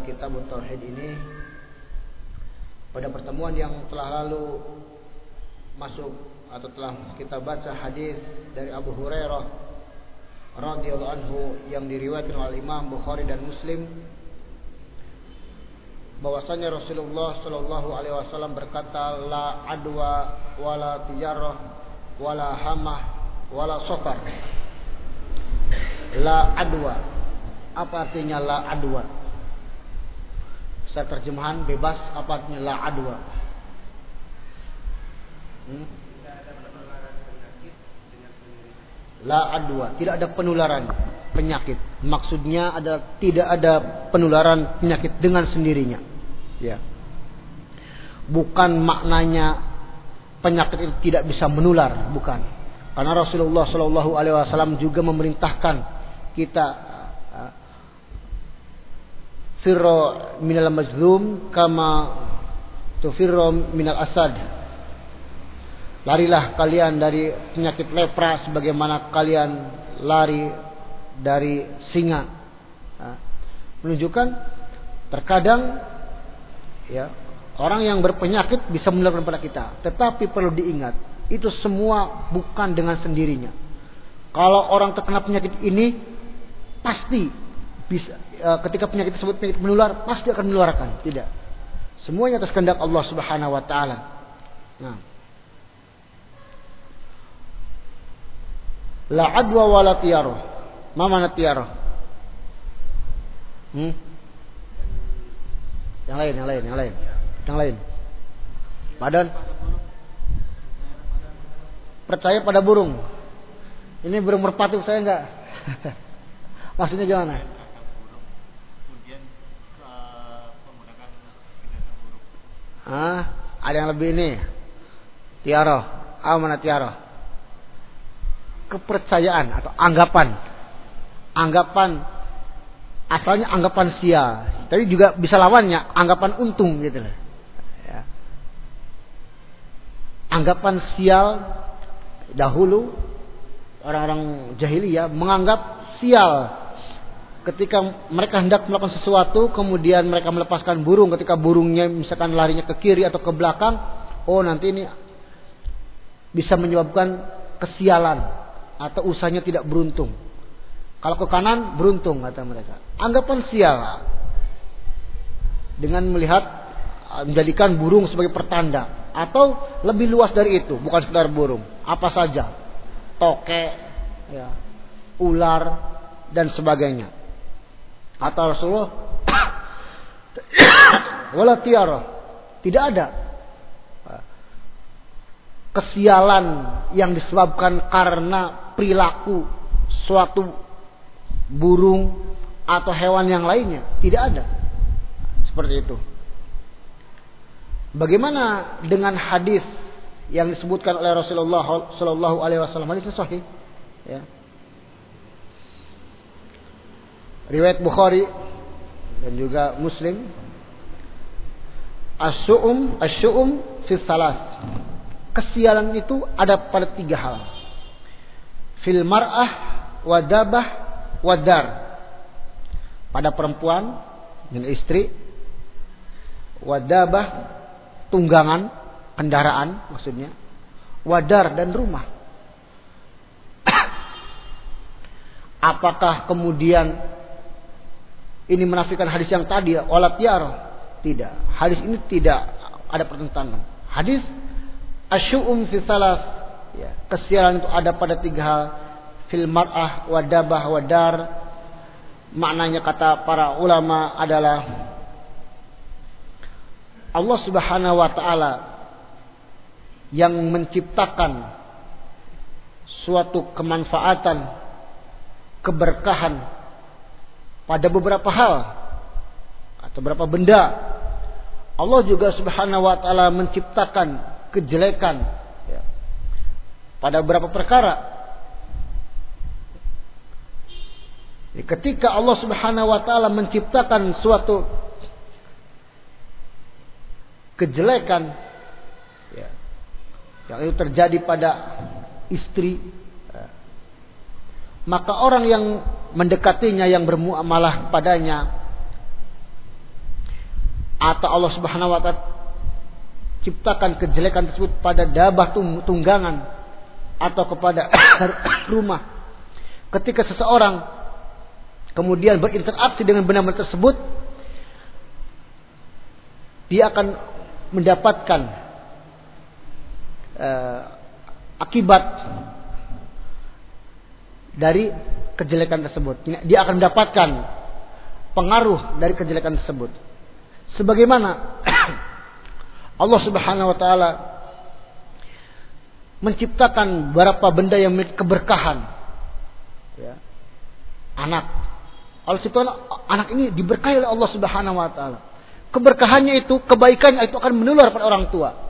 kitab Tauhid ini. Pada pertemuan yang telah lalu masuk atau telah kita baca hadis dari Abu Hurairah radhiyallahu anhu yang diriwayatkan oleh Imam Bukhari dan Muslim, bahwasanya Rasulullah sallallahu alaihi wasallam berkata, la adwa wala tijarah wala hamah wala safar. La adwa, apa artinya la adwa? Saya terjemahan bebas, apa artinya la adwa? La adwa, tidak ada penularan penyakit. Maksudnya adalah tidak ada penularan penyakit dengan sendirinya. Ya. Bukan maknanya penyakit itu tidak bisa menular, bukan. Karena Rasulullah Shallallahu Alaihi Wasallam juga memerintahkan kita firro minal mazlum kama tufirro minal asad. Larilah kalian dari penyakit lepra sebagaimana kalian lari dari singa. Menunjukkan terkadang ya, orang yang berpenyakit bisa menularkan pada kita. Tetapi perlu diingat, itu semua bukan dengan sendirinya. Kalau orang terkena penyakit ini, pasti bisa ketika penyakit tersebut penyakit menular, pasti akan menularkan. Tidak. Semuanya atas kehendak Allah Subhanahu wa taala. Nah. La adwa wala tiyaroh. Ma mana tiyaroh? Yang lain. Badan. Percaya pada burung. Ini burung merpati, saya enggak. Maksudnya gimana? Ada yang lebih ini. Tiyaroh. Apa mana tiyaroh? Kepercayaan atau anggapan asalnya anggapan sial, tapi juga bisa lawannya anggapan untung gitu loh ya. Anggapan sial dahulu orang-orang jahiliyah menganggap sial ketika mereka hendak melakukan sesuatu, kemudian mereka melepaskan burung, ketika burungnya misalkan larinya ke kiri atau ke belakang, oh nanti ini bisa menyebabkan kesialan atau usahanya tidak beruntung. Kalau ke kanan beruntung kata mereka. Anggapan sial dengan menjadikan burung sebagai pertanda, atau lebih luas dari itu, bukan sekedar burung, apa saja, tokek, ya, ular dan sebagainya. Atau Rasulullah wala tiara, tidak ada kesialan yang disebabkan karena perilaku suatu burung atau hewan yang lainnya, tidak ada seperti itu. Bagaimana dengan hadis yang disebutkan oleh Rasulullah Shallallahu Alaihi Wasallam? Hadis sahih, ya. Riwayat Bukhari dan juga Muslim. Asy'um fi salas. Kesialan itu ada pada 3 hal. Fil mar'ah wadabah wadar. Pada perempuan dan istri. Wadabah tunggangan, kendaraan maksudnya. Wadar dan rumah. Apakah kemudian ini menafikan hadis yang tadi, wala tiara? Tidak. Hadis ini tidak ada pertentangan. Hadis asy'um fi salas, ya, kesialan itu ada pada 3 hal. Fil mar'ah wadabah wadar. Maknanya kata para ulama adalah Allah Subhanahu wa taala yang menciptakan suatu kemanfaatan, keberkahan pada beberapa hal atau beberapa benda. Allah juga Subhanahu wa taala menciptakan kejelekan, ya, pada beberapa perkara. Ketika Allah Subhanahu wa taala menciptakan suatu kejelekan, ya, yang itu terjadi pada istri, ya, maka orang yang mendekatinya, yang bermuamalah padanya, atau Allah Subhanahu wa taala ciptakan kejelekan tersebut pada dabah tunggangan atau kepada rumah. Ketika seseorang kemudian berinteraksi dengan benda-benda tersebut, dia akan mendapatkan akibat dari kejelekan tersebut. Dia akan mendapatkan pengaruh dari kejelekan tersebut. Sebagaimana Allah Subhanahu wa taala menciptakan beberapa benda yang memiliki keberkahan. Ya. Anak. Allah ciptakan anak ini diberkahi oleh Allah Subhanahu wa taala. Keberkahannya itu, kebaikannya itu akan menular pada orang tua.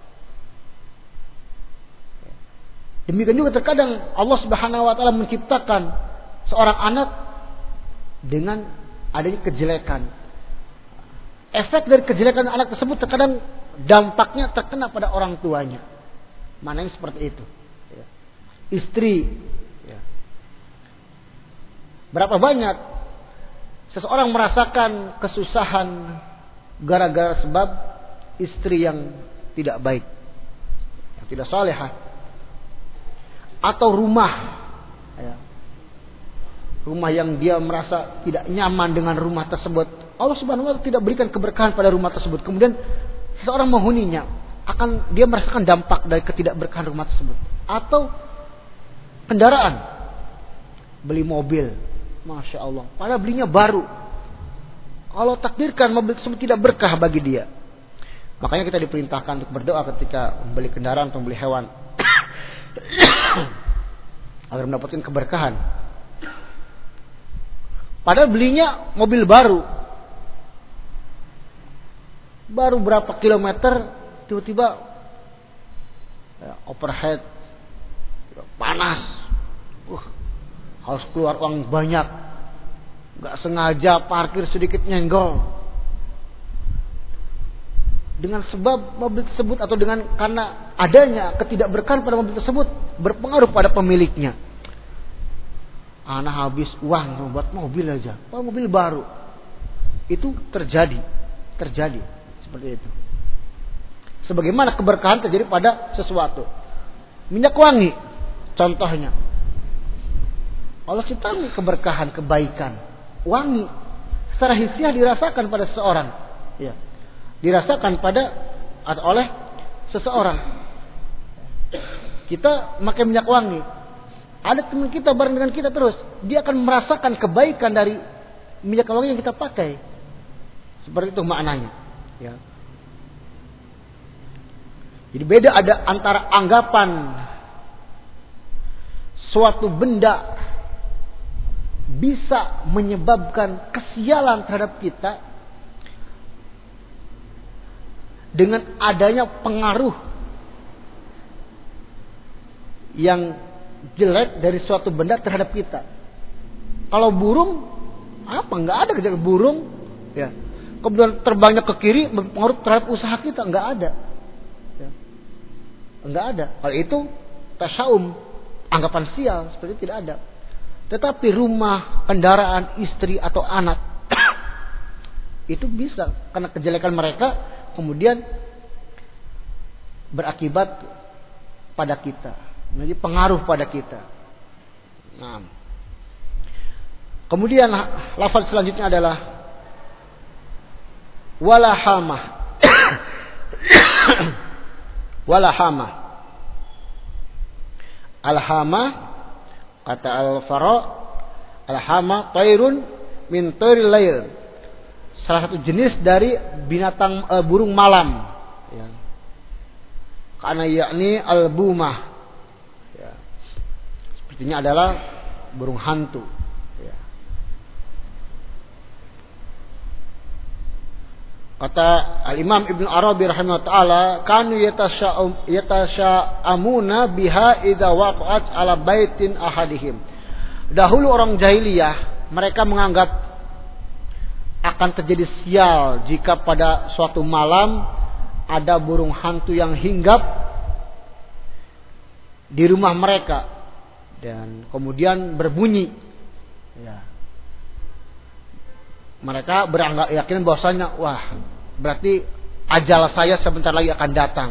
Demikian juga terkadang Allah Subhanahu wa taala menciptakan seorang anak dengan adanya kejelekan. Efek dari kejelekan anak tersebut terkadang dampaknya terkena pada orang tuanya. Mananya seperti itu. Ya. Istri. Ya. Berapa banyak seseorang merasakan kesusahan gara-gara sebab istri yang tidak baik, yang tidak salehah, atau rumah, ya. Rumah yang dia merasa tidak nyaman dengan rumah tersebut. Allah Subhanahu wa taala tidak berikan keberkahan pada rumah tersebut. Kemudian seseorang menghuninya, dia merasakan dampak dari ketidakberkahan rumah tersebut. Atau kendaraan, beli mobil, Masya Allah, padahal belinya baru. Allah takdirkan mobil tersebut tidak berkah bagi dia. Makanya kita diperintahkan untuk berdoa ketika membeli kendaraan atau membeli hewan agar mendapatkan keberkahan. Padahal belinya mobil baru berapa kilometer, tiba-tiba overhead, panas, harus keluar uang banyak, nggak sengaja parkir sedikit nyenggol. Dengan sebab mobil tersebut atau karena adanya ketidakberkahan pada mobil tersebut berpengaruh pada pemiliknya. Anak habis uang buat mobil aja, mobil baru. Itu terjadi seperti itu. Sebagaimana keberkahan terjadi pada sesuatu. Minyak wangi contohnya. Allah ciptakan keberkahan, kebaikan, wangi secara hisiah dirasakan pada seseorang. Ya. Dirasakan oleh seseorang. Kita pakai minyak wangi, ada teman kita bareng dengan kita terus, dia akan merasakan kebaikan dari minyak wangi yang kita pakai. Seperti itu maknanya. Ya. Jadi beda ada antara anggapan suatu benda bisa menyebabkan kesialan terhadap kita dengan adanya pengaruh yang jelek dari suatu benda terhadap kita. Kalau burung, nggak ada kejadian burung, ya. Kemudian terbangnya ke kiri berpengaruh terhadap usaha kita, nggak ada, ya. Nggak ada. Kalau itu tasyaum, anggapan sial, seperti itu tidak ada. Tetapi rumah, kendaraan, istri atau anak itu bisa karena kejelekan mereka kemudian berakibat pada kita, menjadi pengaruh pada kita. Nah, kemudian lafaz selanjutnya adalah walahamah. Walahamah. Alhamah, kata Al-Fara, alhamah tairun min tairil lail. Salah satu jenis dari binatang burung malam, ya. Karena yakni al-bumah, ya. Sepertinya adalah burung hantu, ya. Kata Al-Imam Ibn Arabi rahimahullah ta'ala, kanu yatasya'amuna biha idza waqa'at ala baitin ahadihim. Dahulu orang jahiliyah mereka menganggap akan terjadi sial jika pada suatu malam ada burung hantu yang hinggap di rumah mereka dan kemudian berbunyi. Ya. Mereka beranggap yakin bahwasanya berarti ajal saya sebentar lagi akan datang.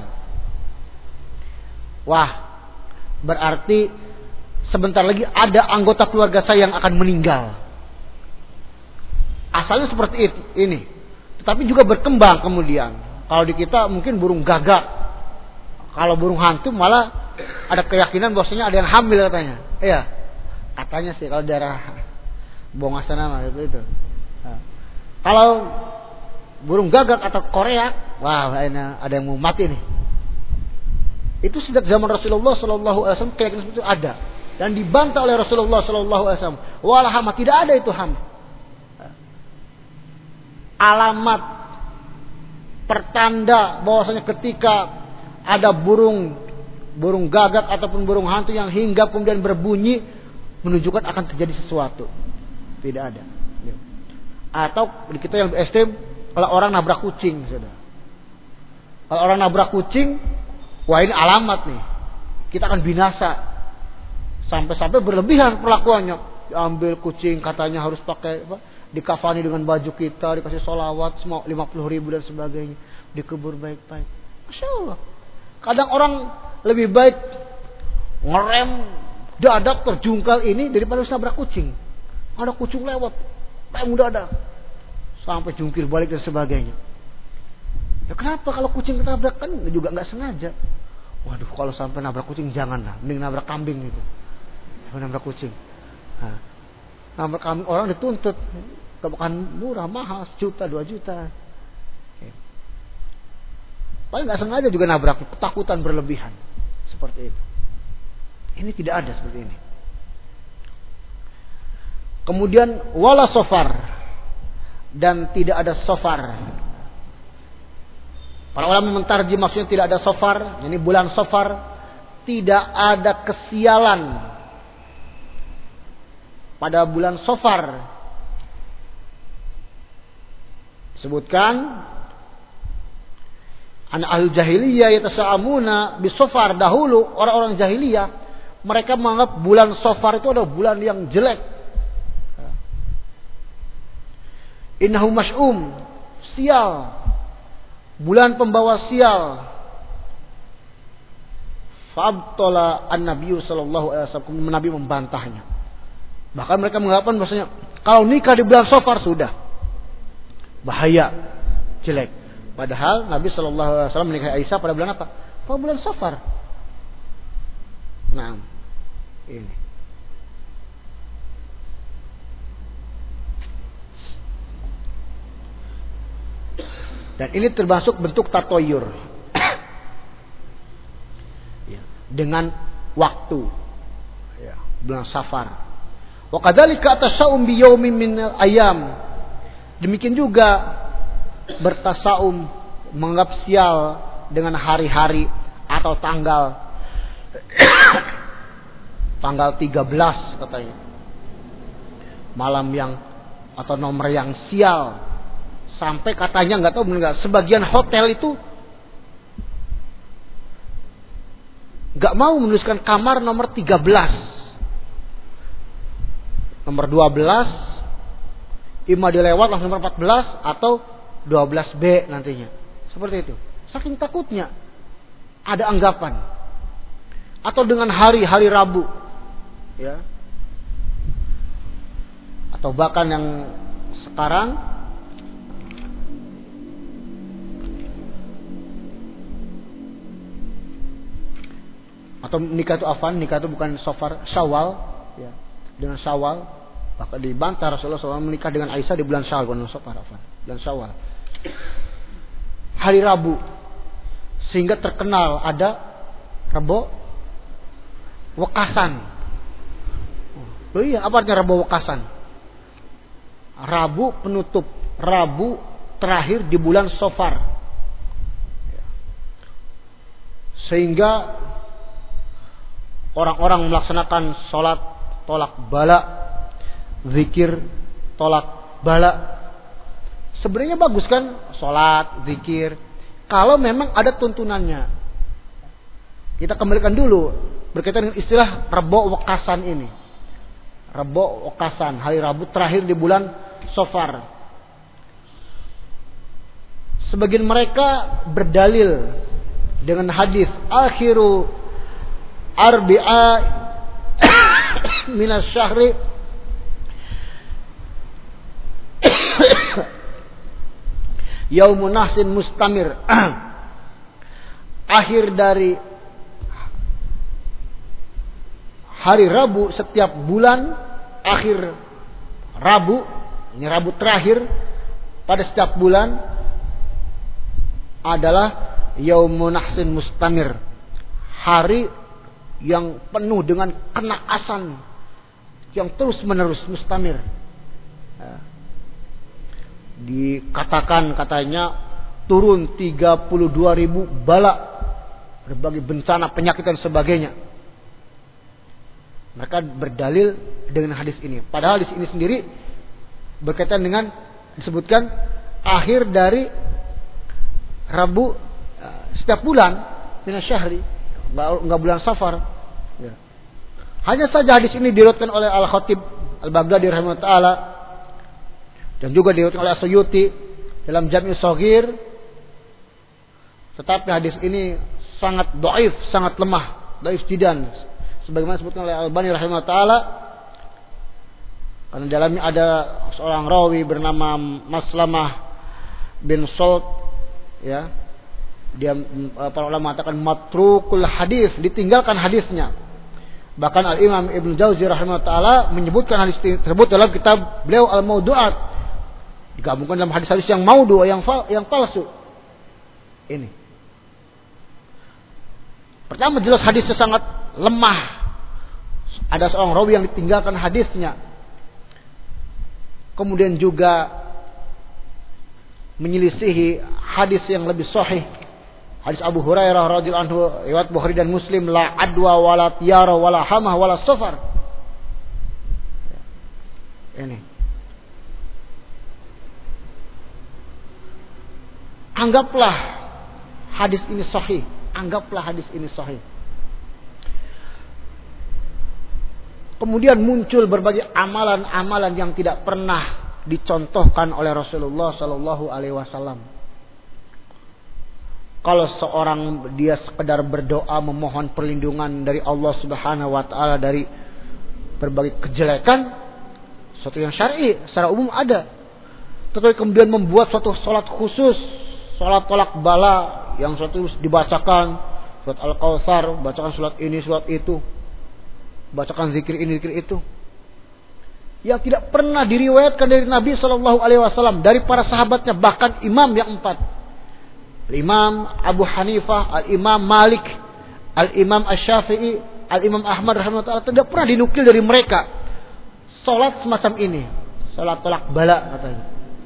Wah, berarti sebentar lagi ada anggota keluarga saya yang akan meninggal. Asalnya seperti ini. Tetapi juga berkembang kemudian. Kalau di kita mungkin burung gagak. Kalau burung hantu malah ada keyakinan bahwasanya ada yang hamil katanya. Iya. Katanya sih kalau daerah Bongasana mah itu. Nah, kalau burung gagak atau korea, wah ini ada yang mau mati nih. Itu sejak zaman Rasulullah Sallallahu Alaihi Wasallam keyakinan seperti itu ada dan dibantah oleh Rasulullah Sallallahu Alaihi Wasallam. Wala hama, tidak ada itu ham. Alamat pertanda bahwasanya ketika ada burung gagak ataupun burung hantu yang hingga kemudian berbunyi menunjukkan akan terjadi sesuatu. Tidak ada. Atau di kita yang ekstrem, kalau orang nabrak kucing, sudah. Kalau orang nabrak kucing, wah ini alamat nih. Kita akan binasa. Sampai-sampai berlebihan perlakuannya. Ambil kucing katanya harus pakai dikafani dengan baju kita, dikasih sholawat semua 50.000 dan sebagainya, dikubur baik-baik. Masya Allah. Kadang orang lebih baik ngerem dadak terjungkal ini daripada nabrak kucing. Ada kucing lewat, kayak dadak sampai jungkir balik dan sebagainya. Ya kenapa kalau kucing ketabrak kan juga nggak sengaja. Waduh, kalau sampai nabrak kucing janganlah, mending nabrak kambing gitu. Jangan nabrak kucing. Nah, nabrak kambing orang dituntut, bukan murah, mahal, 1 juta, 2 juta. Paling nggak sengaja juga nabrak, ketakutan berlebihan seperti itu. Ini tidak ada seperti ini. Kemudian wala sofar, dan tidak ada sofar. Para ulama mentarjim maksudnya tidak ada sofar. Ini bulan sofar tidak ada kesialan pada bulan sofar. Disebutkan anak ahli jahiliyah yatasa'amuna bisofar. Dahulu orang-orang jahiliyah mereka menganggap bulan sofar itu adalah bulan yang jelek. Innahu mas'um, sial, bulan pembawa sial. Fabtola an-Nabiy sallallahu alaihi wasallam, Nabi membantahnya. Bahkan mereka mengatakan bahwasanya kalau nikah di bulan Safar sudah bahaya, jelek. Padahal Nabi sallallahu alaihi wasallam menikahi Aisyah pada bulan apa? Pada bulan Safar. Nah, ini. Dan ini termasuk bentuk tatoyur. Ya, dengan waktu. Ya, bulan Safar. Wa kadzalika atasaum bi yaumin min ayam. Demikian juga bertasaum, menganggap sial dengan hari-hari atau tanggal. Tanggal 13 katanya. Malam yang atau nomor yang sial. Sampai katanya nggak tahu benar, sebagian hotel itu nggak mau menuliskan kamar nomor 13, nomor 12, ima dilewat langsung nomor 14 atau 12B nantinya, seperti itu. Saking takutnya ada anggapan. Atau dengan hari-hari Rabu, ya, atau bahkan yang sekarang atau nikah itu afan, nikah itu bukan Safar, Syawal, ya, dengan Syawal. Bahkan dibantah Rasulullah SAW menikah dengan Aisyah di bulan Syawal, bukan Safar, afan, bulan Syawal. Hari Rabu, sehingga terkenal ada Rebo Wekasan. Oh iya, apa artinya Rebo Wekasan? Rabu penutup, Rabu terakhir di bulan Safar. Sehingga orang-orang melaksanakan sholat tolak bala, zikir tolak bala. Sebenarnya bagus kan sholat, zikir, kalau memang ada tuntunannya. Kita kembalikan dulu berkaitan dengan istilah Rebo Wekasan ini. Rebo Wekasan, hari Rabu terakhir di bulan Safar. Sebagian mereka berdalil dengan hadis akhiru arbi'a minas syahri yaumun nahsin mustamir. Akhir dari hari Rabu setiap bulan, akhir Rabu, ini Rabu terakhir pada setiap bulan adalah yaumun nahsin mustamir, hari yang penuh dengan kenaasan yang terus menerus mustamir. Dikatakan katanya turun 32.000 bala, berbagai bencana, penyakit dan sebagainya. Mereka berdalil dengan hadis ini. Padahal hadis ini sendiri berkaitan dengan disebutkan akhir dari Rabu setiap bulan minas syahri, enggak bulan Safar. Ya. Hanya saja hadis ini diriwayatkan oleh Al-Khatib Al-Baghdadi rahimahullah taala dan juga diriwayatkan oleh As-Suyuti dalam Jami' Shaghir. Tetapi hadis ini sangat dhaif, sangat lemah, dhaif jiddan. Sebagaimana disebutkan oleh Al-Albani rahimahullah taala, karena dalamnya ada seorang rawi bernama Maslamah bin Salt, ya. Dia para ulama mengatakan matrukul hadis, ditinggalkan hadisnya. Bahkan Al-Imam Ibnu Jauzi rahimahullah taala menyebutkan hadis tersebut dalam kitab beliau Al-Maudu'at, digabungkan dalam hadis-hadis yang maudhu, yang palsu. Ini. Pertama, jelas hadisnya sangat lemah. Ada seorang rawi yang ditinggalkan hadisnya. Kemudian juga menyelisihi hadis yang lebih sahih. Hadis Abu Hurairah radhiyallahu anhu riwayat Bukhari dan Muslim, la adwa wala tiyara wala hamah wala safar. Ini. Anggaplah hadis ini sahih. Anggaplah hadis ini sahih. Kemudian muncul berbagai amalan-amalan yang tidak pernah dicontohkan oleh Rasulullah Sallallahu Alaihi Wasallam. Kalau seorang dia sekedar berdoa memohon perlindungan dari Allah Subhanahu Wa Taala dari berbagai kejelekan, sesuatu yang syar'i secara umum ada. Tetapi kemudian membuat suatu salat khusus, salat tolak bala yang suatu dibacakan, surat Al-Kautsar, bacakan surat ini, surat itu, bacakan zikir ini, zikir itu, yang tidak pernah diriwayatkan dari Nabi Shallallahu Alaihi Wasallam, dari para sahabatnya, bahkan imam yang 4, Imam Abu Hanifah, Al-Imam Malik, Al-Imam Asy-Syafi'i, Al-Imam Ahmad rahimahullah, tidak pernah dinukil dari mereka salat semacam ini, salat tolak bala katanya.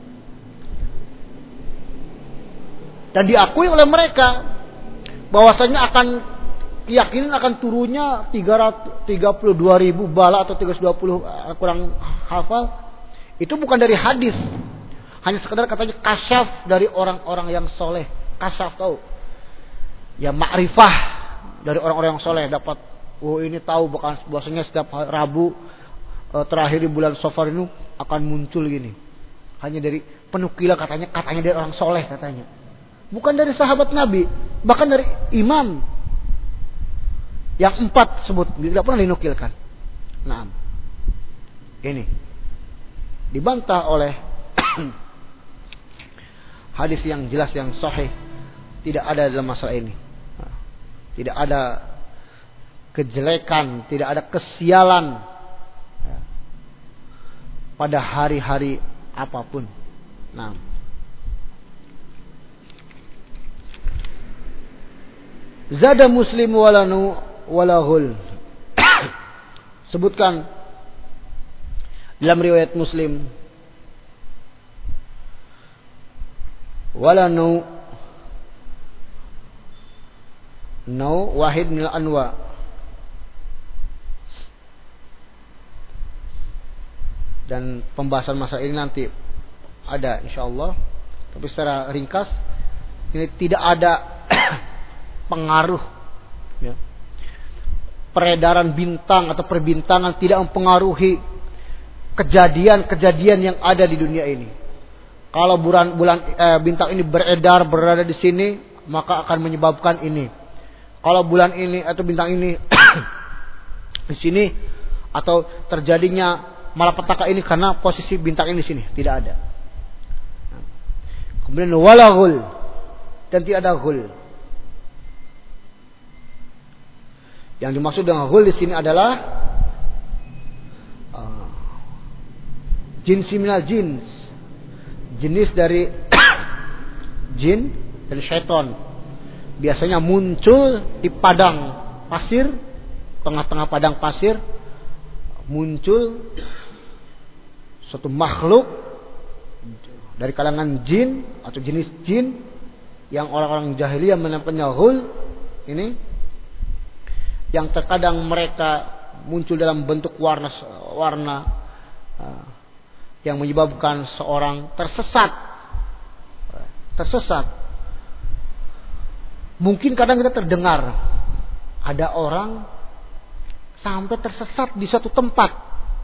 Dan diakui oleh mereka bahwasanya akan keyakinan akan turunnya 32.000 bala atau 320, kurang hafal. Itu bukan dari hadis. Hanya sekedar katanya kasyaf dari orang-orang yang soleh. Kasyaf, tahu? Ya, ma'rifah dari orang-orang yang soleh, dapat ini tahu bahwasanya setiap Rabu terakhir di bulan Safar ini akan muncul gini. Hanya dari penukilan katanya dari orang soleh katanya. Bukan dari sahabat Nabi, bahkan dari imam yang 4 sebut, tidak pernah dinukilkan. Nah, ini dibantah oleh hadis yang jelas, yang sahih, tidak ada dalam masalah ini. Tidak ada kejelekan, tidak ada kesialan pada hari-hari apapun. Nah, zada Muslim walanu walahul. Sebutkan dalam riwayat Muslim, walanu wahid minal anwa. Dan pembahasan masalah ini nanti ada insyaallah. Tapi secara ringkas, ini tidak ada pengaruh, ya. Peredaran bintang atau perbintangan tidak mempengaruhi kejadian-kejadian yang ada di dunia ini. Kalau bintang ini berada di sini, maka akan menyebabkan ini. Kalau bulan ini atau bintang ini di sini, atau terjadinya malapetaka ini karena posisi bintang ini di sini, tidak ada. Kemudian wala ghul, dan tidak ada ghul. Yang dimaksud dengan ghul di sini adalah jinsi minal jins, jenis dari jin, dari syaitan. Biasanya muncul di padang pasir, tengah-tengah padang pasir, muncul suatu makhluk dari kalangan jin atau jenis jin yang orang-orang jahiliyah menamakannya ghul ini, yang terkadang mereka muncul dalam bentuk warna yang menyebabkan seorang tersesat. Mungkin kadang kita terdengar ada orang sampai tersesat di suatu tempat.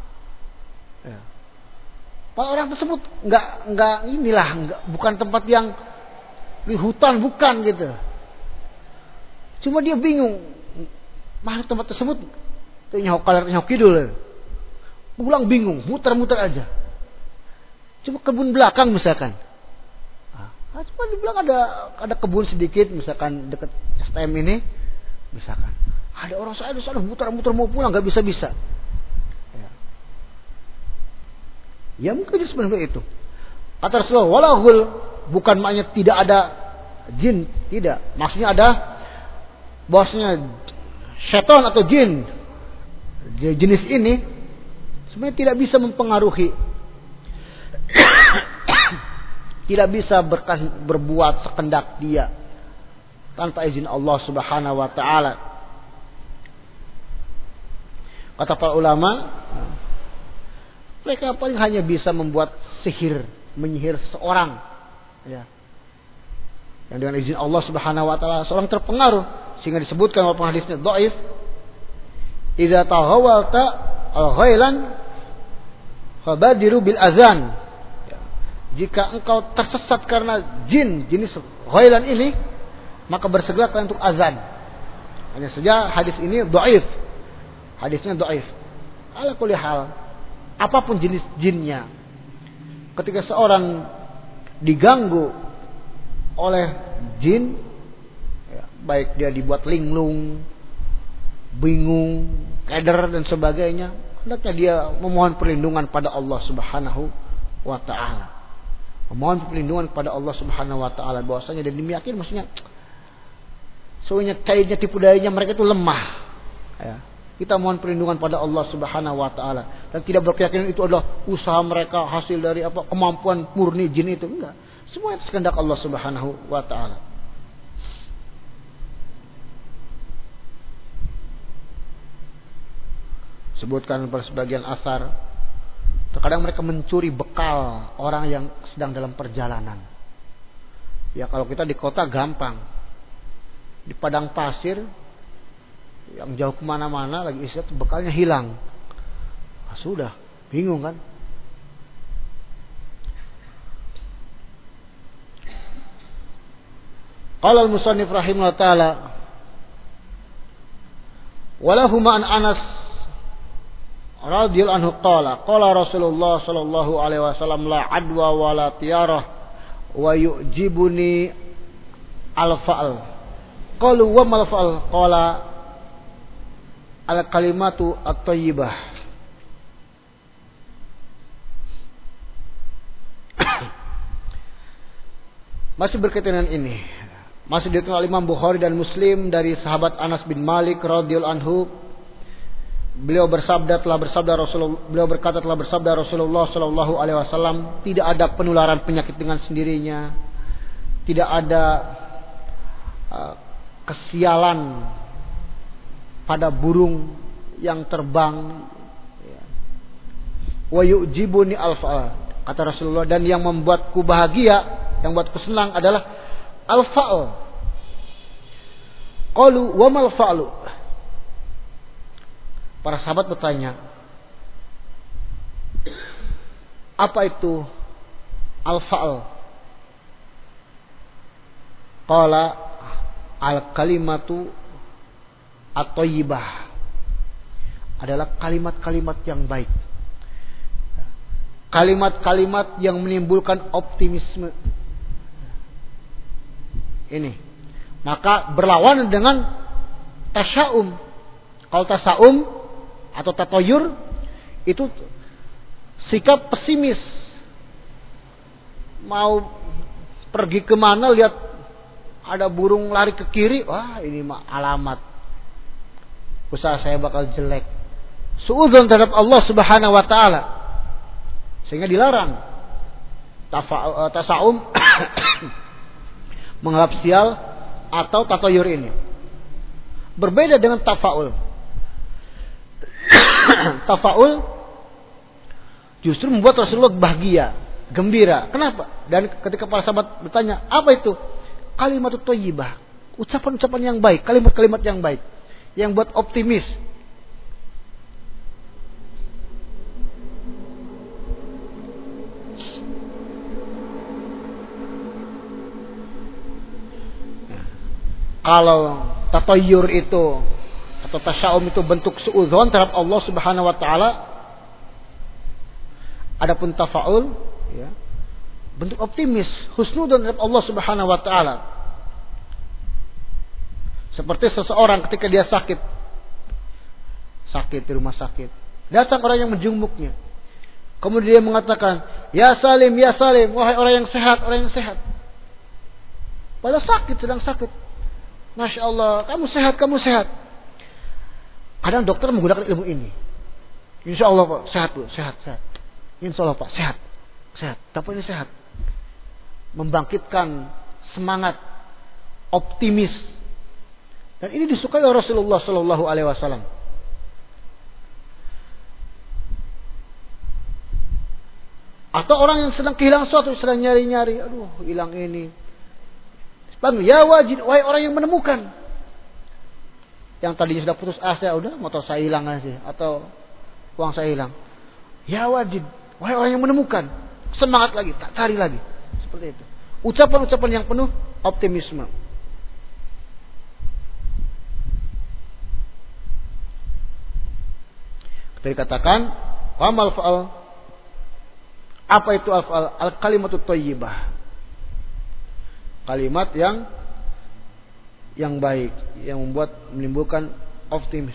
Pak, orang tersebut bukan tempat yang di hutan, bukan gitu. Cuma dia bingung, mana tempat tersebut? Nyok kidul. Pulang bingung, muter-muter aja. Cuma kebun belakang misalkan. Cuma di belakang ada kebun sedikit, misalkan dekat STM ini, misalkan. Ada orang saya muter-muter mau pulang, nggak bisa-bisa. Ya mungkin sebenarnya itu. Kata Rasulullah, wala ghul, bukan maknanya tidak ada jin, tidak. Maksudnya ada bahwasanya syaitan atau jin jenis ini sebenarnya tidak bisa mempengaruhi, tidak bisa berbuat sekendak dia tanpa izin Allah Subhanahu wa taala. Kata para ulama, mereka paling hanya bisa membuat menyihir seorang, ya. Yang dengan izin Allah Subhanahu wa taala seorang terpengaruh, sehingga disebutkan walaupun hadisnya dhaif, idza taghawalta al-ghailan fabadiru bil azan. Jika engkau tersesat karena jin jenis ghailan ini, maka bersegeralah untuk azan. Hanya saja hadis ini dhaif. Hadisnya dhaif. Ala kulli hal, apapun jenis jinnya, ketika seorang diganggu oleh jin, ya, baik dia dibuat linglung, bingung, keder dan sebagainya, hendaknya dia memohon perlindungan pada Allah Subhanahu wa taala. Memohon perlindungan pada Allah Subhanahu wa taala, bahwasanya dan demikian maksudnya soalnya kaidnya tipu dayanya mereka itu lemah. Ya. Kita mohon perlindungan pada Allah Subhanahu wa taala dan tidak berkeyakinan itu adalah usaha mereka, hasil dari kemampuan murni jin itu, enggak. Semua itu kehendak Allah Subhanahu wa taala. Sebutkan pada sebagian asar, terkadang mereka mencuri bekal orang yang sedang dalam perjalanan. Ya kalau kita di kota gampang, di padang pasir yang jauh kemana-mana lagi istirahat, bekalnya hilang. Sudah bingung kan? Qala al-musannif rahimahullah taala, walahu ma'an Anas radhiyallahu anhu qala Rasulullah sallallahu alaihi wasallam la adwa wa la tiyarah wa yu'jibuni al-fa'al. Qalu wa mal fa'al? Qala al-kalimatu at-thayyibah. Masih berkaitan dengan ini, masih diriwayatkan oleh Imam Bukhari dan Muslim dari sahabat Anas bin Malik radhiyallahu anhu, beliau berkata telah bersabda Rasulullah sallallahu alaihi wasallam, tidak ada penularan penyakit dengan sendirinya, tidak ada kesialan pada burung yang terbang. Wa yu'jibuni al-fa'al, kata Rasulullah, dan yang membuatku bahagia, yang membuatku senang adalah al-fa'al. Qalu wa mal fa'lu? Para sahabat bertanya, apa itu al-fa'al. Qala al-kalimatu at-thayyibah adalah kalimat-kalimat yang baik. Kalimat-kalimat yang menimbulkan optimisme. Ini. Maka berlawanan dengan tasya'um. Kalau tasya'um atau tatoyur itu sikap pesimis. Mau pergi kemana lihat ada burung lari ke kiri, wah ini mah alamat usaha saya bakal jelek. Suudzon terhadap Allah Subhanahu wa taala. Sehingga dilarang tasaum menganggap sial atau tatoyur ini. Berbeda dengan tafaul. Tafaul justru membuat Rasulullah bahagia, gembira. Kenapa? Dan ketika para sahabat bertanya, apa itu? Kalimat thayyibah, ucapan-ucapan yang baik, kalimat-kalimat yang baik, yang buat optimis. Kalau tatayyur itu atau tasya'um itu bentuk suudzon terhadap Allah Subhanahu wa taala, adapun tafaul ya, bentuk optimis, husnudzon terhadap Allah Subhanahu wa taala. Seperti seseorang ketika dia sakit di rumah sakit, datang orang yang menjenguknya. Kemudian dia mengatakan, "Ya Salim, ya Salim, wahai orang yang sehat, orang yang sehat." Padahal sedang sakit. Masya Allah, kamu sehat, kamu sehat. Kadang dokter menggunakan ilmu ini. Insya Allah Pak, sehat Bu, sehat. Insya Allah Pak, sehat. Tapi ini sehat. Membangkitkan semangat, optimis. Dan ini disukai oleh Rasulullah Sallallahu Alaihi Wasallam. Atau orang yang sedang kehilangan sesuatu, sedang nyari-nyari, aduh hilang ini. Panggil, ya wajid, wahai orang yang menemukan. Yang tadinya sudah putus asa, udah motor saya hilang aja, atau uang saya hilang. Ya wajid, wahai orang yang menemukan. Semangat lagi, tak cari lagi. Seperti itu. Ucapan-ucapan yang penuh optimisme. Kita dikatakan, amal fa'al. Apa itu al-fa'al? Al-kalimatut thayyibah. Kalimat yang baik, yang menimbulkan optimis.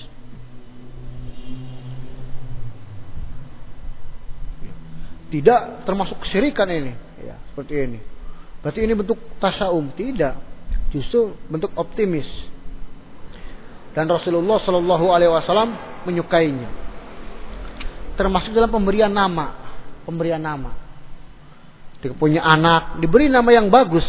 Tidak termasuk kesyirikan ini, ya, seperti ini. Berarti ini bentuk tasya'um? Tidak, justru bentuk optimis. Dan Rasulullah Shallallahu Alaihi Wasallam menyukainya. Termasuk dalam pemberian nama. Dia punya anak, diberi nama yang bagus.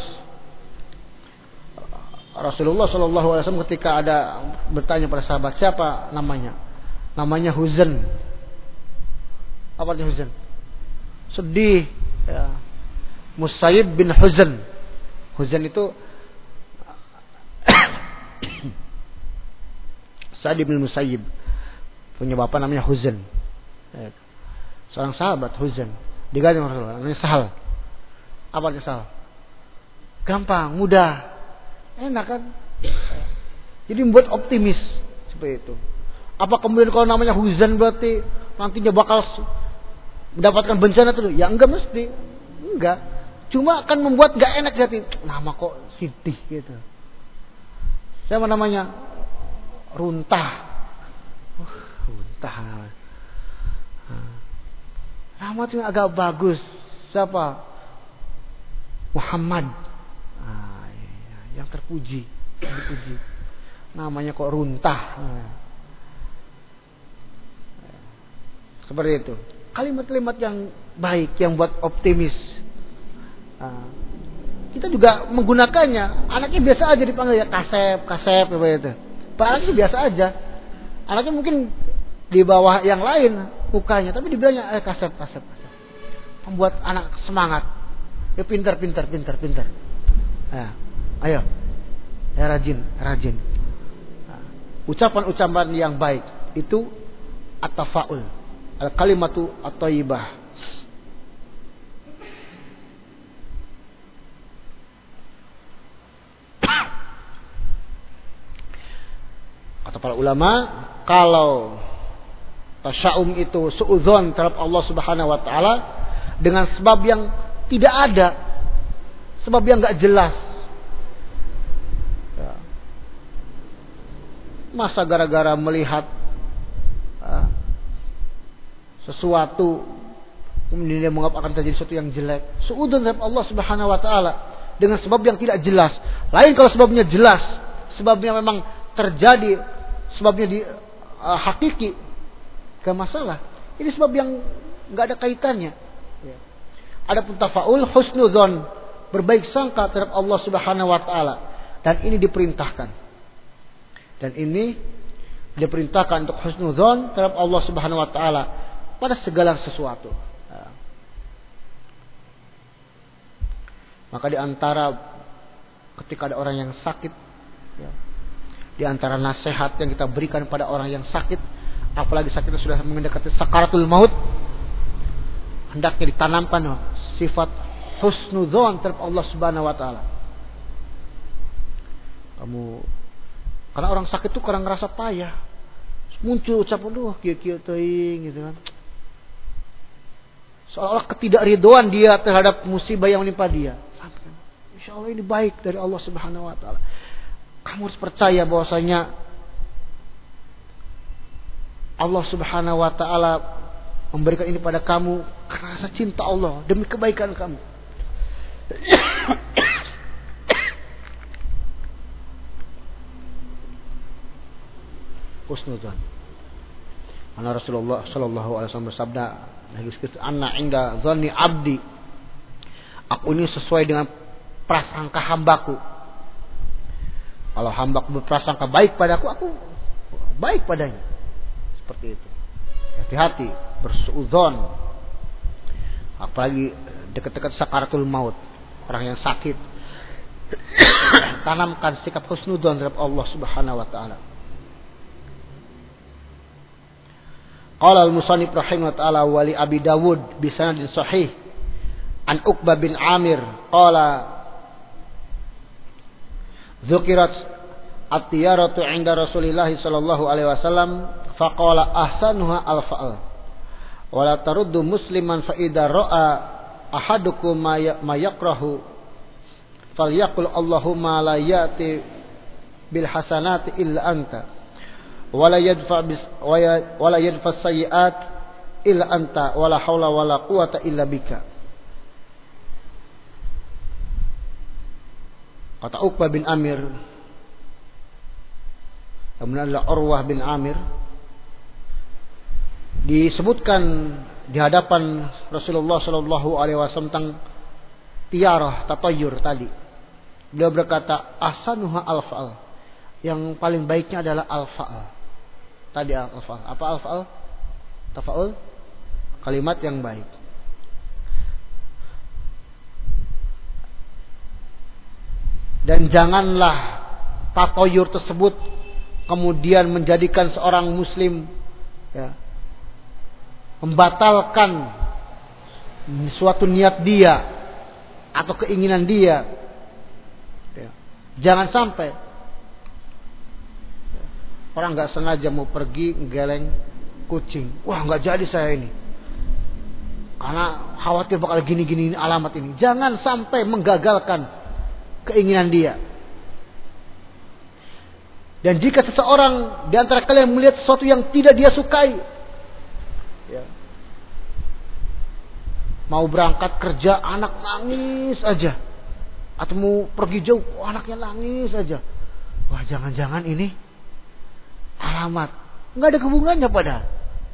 Rasulullah Shallallahu Alaihi Wasallam ketika ada bertanya pada sahabat, siapa namanya? Namanya Huzan. Apa artinya Huzan? Sedih. Ya. Musayyib bin Huzan. Huzan itu Sa'id bin Musayyib. Punya bapak namanya Huzan. Ya. Seorang sahabat Huzan. Diganti Rasulullah. Namanya Sahal. Apa artinya Sahal? Gampang, mudah. Enak kan? Jadi membuat optimis seperti itu. Apa kemudian kalau namanya Huzan berarti nantinya bakal mendapatkan bencana itu? Ya enggak mesti. Enggak. Cuma akan membuat enggak enak hati. Nama kok Sidih gitu. Siapa namanya? Runtah. Runtah. Nama itu agak bagus. Siapa? Muhammad. Yang terpuji, dipuji. Namanya kok Runtah. Seperti itu. Kalimat-kalimat yang baik, yang buat optimis. Kita juga menggunakannya. Anaknya biasa aja dipanggil ya kasep seperti itu. Anaknya biasa aja. Anaknya mungkin di bawah yang lain mukanya, tapi dibilangnya kasep. Membuat anak semangat. Ya pintar. Ayo, ya rajin. Ucapan-ucapan yang baik itu at-tafaul, al-kalimatu at-thayyibah. para ulama, kalau tasya'um itu suudzon terhadap Allah Subhanahu wa taala dengan sebab yang tidak ada, sebab yang enggak jelas. Ya. Masa gara-gara melihat sesuatu kemudian dia menganggap akan terjadi sesuatu yang jelek. Suudzon terhadap Allah Subhanahu wa taala dengan sebab yang tidak jelas. Lain kalau sebabnya jelas, sebabnya memang terjadi, sebabnya di hakiki, gak masalah. Ini sebab yang gak ada kaitannya. Ya. Adapun tafaul husnudzon, berbaik sangka terhadap Allah Subhanahu wa taala, dan ini diperintahkan. Dan ini diperintahkan untuk husnudzon terhadap Allah Subhanahu wa taala pada segala sesuatu. Ya. Maka di antara ketika ada orang yang sakit, ya, di antara nasihat yang kita berikan pada orang yang sakit, apalagi sakitnya sudah mendekati sakaratul maut, hendaknya ditanamkan sifat husnudzon terhadap Allah Subhanahu wa taala. Karena orang sakit itu kadang ngerasa payah, muncul ucapan kieu-kieu teuing gitu kan. Seolah-olah ketidakridhoan dia terhadap musibah yang menimpa dia. Insyaallah ini baik dari Allah Subhanahu wa taala. Kamu harus percaya bahwasanya Allah Subhanahu wa taala memberikan ini pada kamu karena rasa cinta Allah, demi kebaikan kamu. Husnudzon. Karena Rasulullah sallallahu alaihi wasallam bersabda, "Anna inda dzanni abdi." Aku ini sesuai dengan prasangka hambaku. Kalau hambaku berprasangka baik padaku, aku baik padanya. Seperti itu. Hati-hati bersuudzon. Apalagi dekat-dekat sakaratul maut, orang yang sakit. Tanamkan sikap husnudzon terhadap Allah Subhanahu wa taala. Qala al-musannif rahimahullah taala wa li Abi Dawud bi sanadin sahih an Uqbah bin Amir qala Zukirat at-tiyaratu 'inda Rasulillah sallallahu alaihi wasallam faqala ahsanuha al-fa'al wa la taruddu musliman fa idza ra'a ahadukum ma yakrahu falyaqul Allahumma la ya'ti bil hasanati illa anta wa la yadfa as-sayyi'at illa anta wa la haula wa la quwwata illa bika. Kata Uqbah bin Amir, kemudian adalah Urwah bin Amir, disebutkan di hadapan Rasulullah Shallallahu Alaihi Wasallam tentang tiarah tatayur tadi. Beliau berkata, ahsanuha al-fa'al, yang paling baiknya adalah al-fa'al. Tadi al-fa'al. Apa al-fa'al? Tafa'ul, kalimat yang baik. Dan janganlah tatoyur tersebut kemudian menjadikan seorang muslim membatalkan suatu niat dia atau keinginan dia. Jangan sampai orang nggak sengaja mau pergi geleng kucing, wah nggak jadi saya ini karena khawatir bakal gini-gini alamat ini. Jangan sampai menggagalkan keinginan dia. Dan jika seseorang di antara kalian melihat sesuatu yang tidak dia sukai, mau berangkat kerja anak nangis aja, atau mau pergi jauh anaknya nangis aja, wah jangan-jangan ini alamat, nggak ada hubungannya padahal.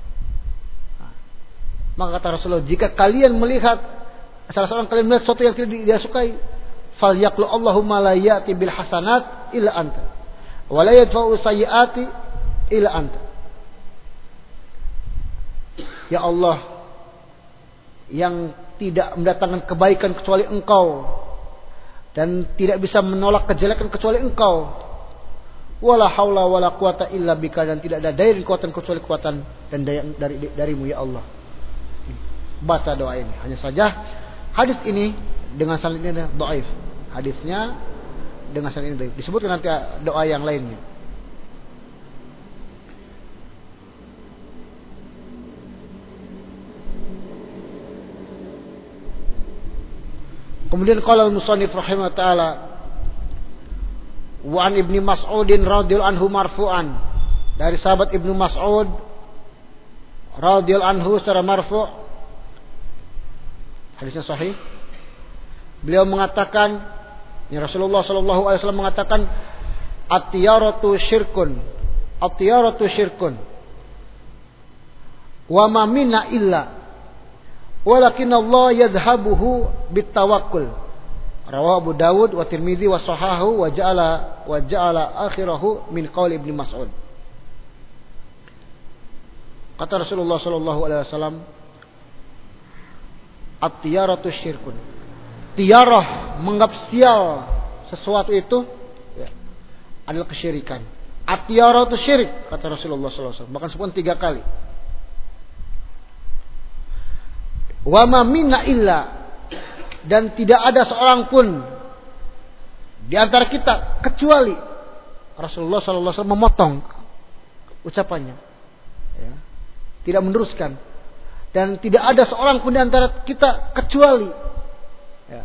Maka kata Rasulullah, jika kalian melihat salah seorang kalian melihat sesuatu yang tidak dia sukai, falyaqul Allahumma la ya'ti bil hasanat illa anta wa la yadfa'u sayyi'ati illa anta. Ya Allah, yang tidak mendatangkan kebaikan kecuali Engkau dan tidak bisa menolak kejelekan kecuali Engkau. Wala haula wala quwata illa bika, dan tidak ada daya dan kekuatan kecuali kekuatan dan daya darimu ya Allah. Baca doa ini. Hanya saja hadis ini dengan sanadnya dhaif. Hadisnya dengan sanad ini disebutkan nanti doa yang lainnya. Kemudian qala al-musannif rahimahullah taala wa an Ibnu Mas'udin radhiyallahu anhu marfu'an, dari sahabat Ibnu Mas'ud radhiyallahu anhu secara marfu', hadisnya sahih. Beliau mengatakan, ya Rasulullah sallallahu alaihi wasallam mengatakan, at-tiyaratu syirkun, at-tiyaratu syirkun, wa ma minna illa walakin Allah yadhhabuhu bitawakkul. Rawahu Abu Dawud wa Tirmidzi wa sahahu wa ja'ala akhirahu min qaul Ibnu Mas'ud. Kata Rasulullah sallallahu alaihi wasallam, at-tiyaratu syirkun. Tiyarah, menganggap sial sesuatu itu ya, adalah kesyirikan. At-tiyaratu syirik, kata Rasulullah sallallahu alaihi wasallam, bahkan sebutkan 3 kali. Wa ma minna illa, dan tidak ada seorang pun di antara kita kecuali, Rasulullah sallallahu alaihi wasallam memotong ucapannya, ya, tidak meneruskan, dan tidak ada seorang pun di antara kita kecuali, ya.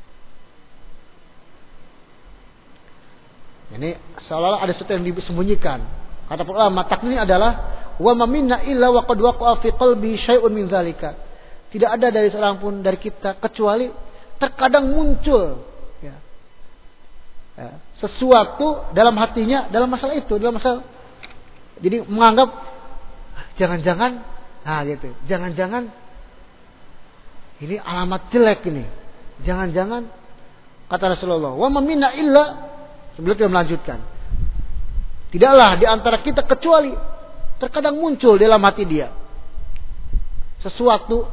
Ini seolah-olah ada sesuatu yang disembunyikan. Kata ulama takdir adalah wa ma minna illa wa qad waqa'a fi qalbi syai'un min dzalika. Tidak ada dari seorang pun dari kita kecuali terkadang muncul ya, ya, sesuatu dalam hatinya dalam masalah itu, dalam masalah. Jadi menganggap jangan-jangan, nah gitu, jangan-jangan ini alamat jelek ini, jangan-jangan, kata Rasulullah, wa ma minna illa, sebelum dia melanjutkan, tidaklah di antara kita kecuali terkadang muncul dalam hati dia sesuatu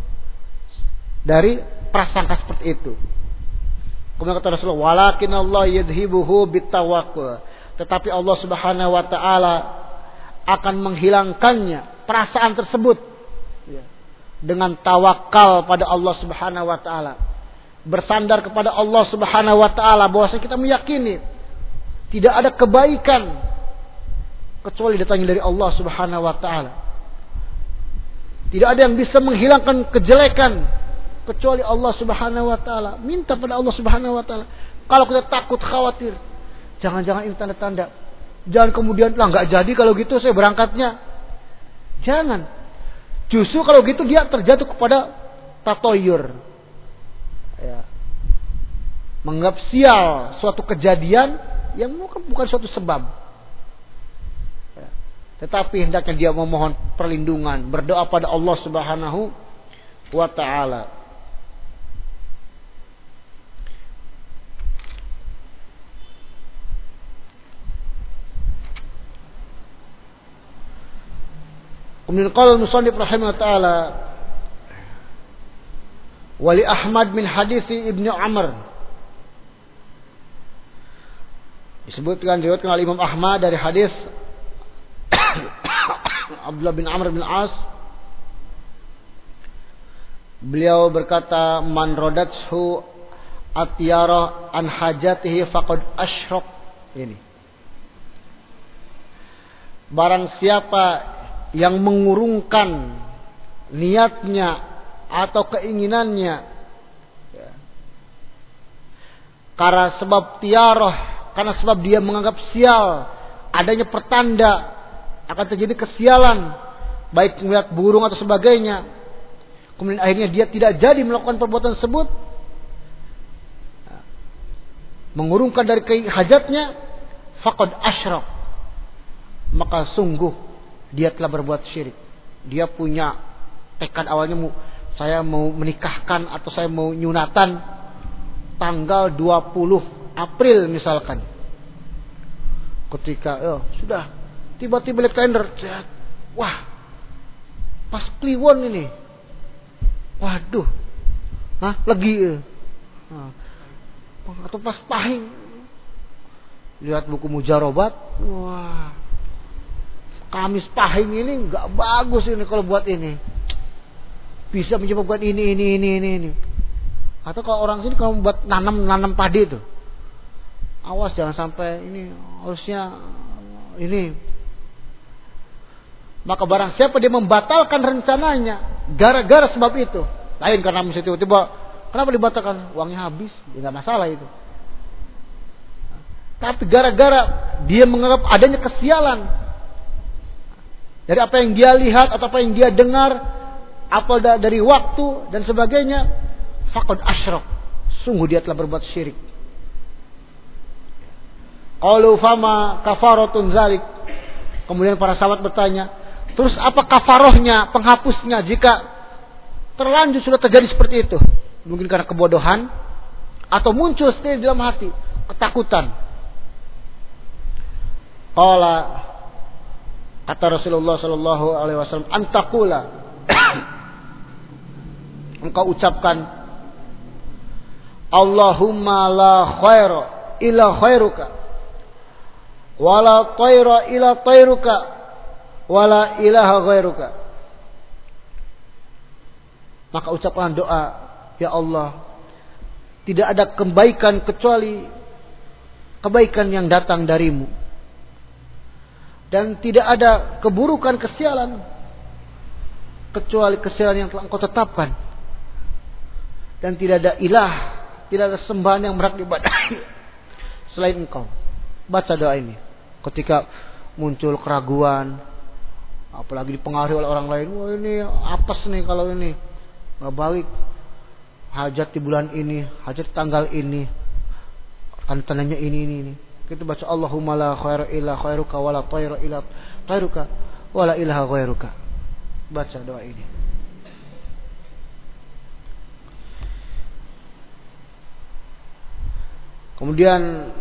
dari prasangka seperti itu. Kemudian kata Rasulullah, walakin Allah yadhibuhu bitawakkul, tetapi Allah Subhanahu wa taala akan menghilangkannya perasaan tersebut ya, dengan tawakal pada Allah Subhanahu wa taala, bersandar kepada Allah Subhanahu wa taala, bahwasanya kita meyakini tidak ada kebaikan kecuali datangnya dari Allah Subhanahu wa taala. Tidak ada yang bisa menghilangkan kejelekan kecuali Allah Subhanahu wa taala. Minta pada Allah Subhanahu wa taala. Kalau kita takut, khawatir, jangan-jangan ini tanda-tanda. Jangan kemudian lah enggak jadi kalau gitu saya berangkatnya. Jangan. Justru kalau gitu dia terjatuh kepada tatoyur. Ya. Menganggap sial suatu kejadian yang bukan suatu sebab. Ya. Tetapi hendaknya dia memohon perlindungan, berdoa pada Allah Subhanahu wa taala. Kemudian qala al-musannif rahimahullah taala wa li Ahmad min hadis Ibnu Amr, disebutkan diriwayatkan oleh Imam Ahmad dari hadis Abdullah bin Amr bin As, beliau berkata, man radathu atyara an hajatihi faqad asyrak. Ini, barang siapa yang mengurungkan niatnya atau keinginannya ya, karena sebab tiarah, karena sebab dia menganggap sial, adanya pertanda akan terjadi kesialan, baik melihat burung atau sebagainya, kemudian akhirnya dia tidak jadi melakukan perbuatan tersebut, mengurungkan dari hajatnya, faqad asyrak, maka sungguh dia telah berbuat syirik. Dia punya tekad awalnya, saya mau menikahkan atau saya mau nyunatan tanggal 20 April misalkan. Ketika sudah tiba-tiba lihat kalender, wah pas kliwon ini, waduh, lagi atau pas pahing, lihat buku mujarobat, wah Kamis pahing ini nggak bagus ini kalau buat ini, bisa menyebabkan ini. Atau kalau orang sini kalau buat nanam padi itu, awas jangan sampai ini, harusnya ini. Maka barang siapa dia membatalkan rencananya gara-gara sebab itu, lain karena misalnya tiba-tiba Kenapa dibatalkan? Uangnya habis, ya nggak masalah itu. Tapi gara-gara dia menganggap adanya kesialan dari apa yang dia lihat atau apa yang dia dengar, apa dari waktu dan sebagainya, faqad asyrak. Sungguh dia telah berbuat syirik. Qalu fama kafaratun zalik. Kemudian para sahabat bertanya, terus apa kafarohnya, penghapusnya jika terlanjur sudah terjadi seperti itu? Mungkin karena kebodohan atau muncul sendiri dalam hati ketakutan. Qala, kata Rasulullah sallallahu alaihi wasallam, antakula, engkau ucapkan, Allahumma la khaira illa khairuka, wala tayra illa tayruka, wala ilaha ghairuka. Maka ucapkan doa, ya Allah, tidak ada kebaikan kecuali kebaikan yang datang darimu. Dan tidak ada keburukan, kesialan kecuali kesialan yang telah engkau tetapkan. Dan tidak ada ilah, tidak ada sembahan yang berhak diibadahi selain engkau. Baca doa ini ketika muncul keraguan, apalagi dipengaruhi oleh orang lain. Wah, ini apes nih kalau ini nggak balik, hajat di bulan ini, hajat tanggal ini, tanda-tandanya ini. Kita baca Allahumma la khaira illa khairuka wala tayra illa tayruka wala ilaha ghairuka. Baca doa ini. Kemudian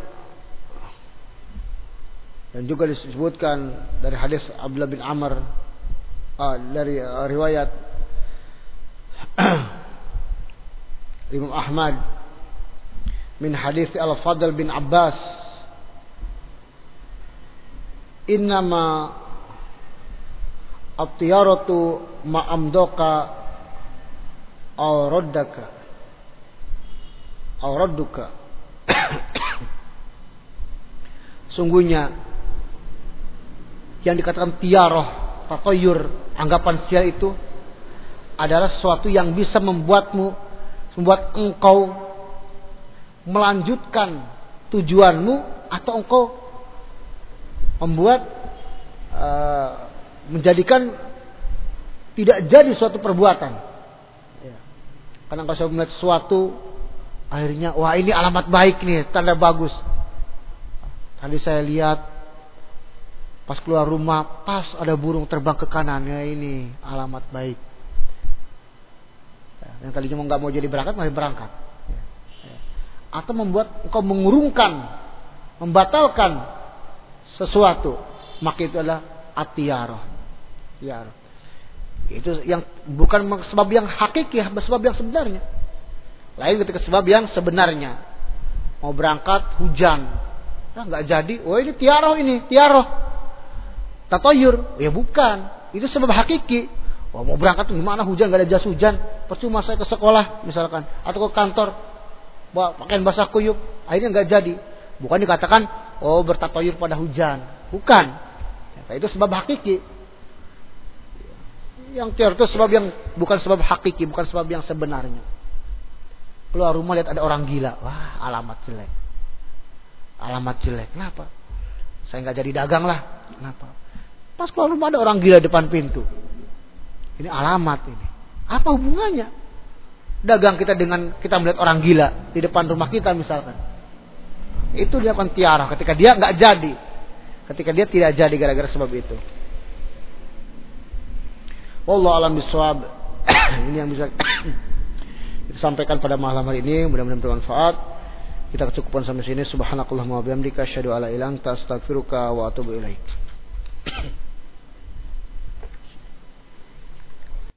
dan juga disebutkan dari hadis Abdullah bin Amr, dari riwayat Imam Ahmad min hadis Al-Fadl bin Abbas, innama at-tiyaratu ma'amdoka aw radduka. Sungguhnya yang dikatakan tiaroh, tatayur, anggapan sial itu adalah sesuatu yang bisa membuat engkau melanjutkan tujuanmu, atau engkau membuat menjadikan tidak jadi suatu perbuatan. Karena kalau saya melihat sesuatu, akhirnya wah ini alamat baik nih, tanda bagus. Tadi saya lihat pas keluar rumah, pas ada burung terbang ke kanan, ya ini alamat baik. Yang tadinya nggak mau jadi berangkat, malah berangkat. Atau membuat engkau mengurungkan, membatalkan sesuatu, maka itu adalah at-tiyarah. Itu yang bukan sebab yang hakiki, sebab yang sebenarnya. Lain ketika sebab yang sebenarnya. Mau berangkat hujan, nggak jadi. Oh ini tiaroh, tatayur. Ya bukan, itu sebab hakiki. Wah, mau berangkat gimana hujan, nggak ada jas hujan, percuma saya ke sekolah misalkan, atau ke kantor bawa pakaian basah kuyup, akhirnya nggak jadi. Bukan dikatakan bertatayur pada hujan, bukan. Itu sebab hakiki. Yang tiar itu sebab yang bukan sebab hakiki, bukan sebab yang sebenarnya. Keluar rumah lihat ada orang gila, wah alamat jelek. Kenapa? Saya nggak jadi dagang lah. Kenapa? Pas keluar rumah ada orang gila depan pintu. Ini alamat ini. Apa hubungannya dagang kita dengan kita melihat orang gila di depan rumah kita misalkan? Itu dia akan tiarah ketika dia nggak jadi, ketika dia tidak jadi gara-gara sebab itu. Wallahu a'lam bishawab. Ini yang bisa kita sampaikan pada malam hari ini, mudah-mudahan bermanfaat. Kita kecukupan sampai sini. Subhanakallahumma wa bihamdika asyhadu an la ilaha illa anta astaghfiruka wa atubu ilaik.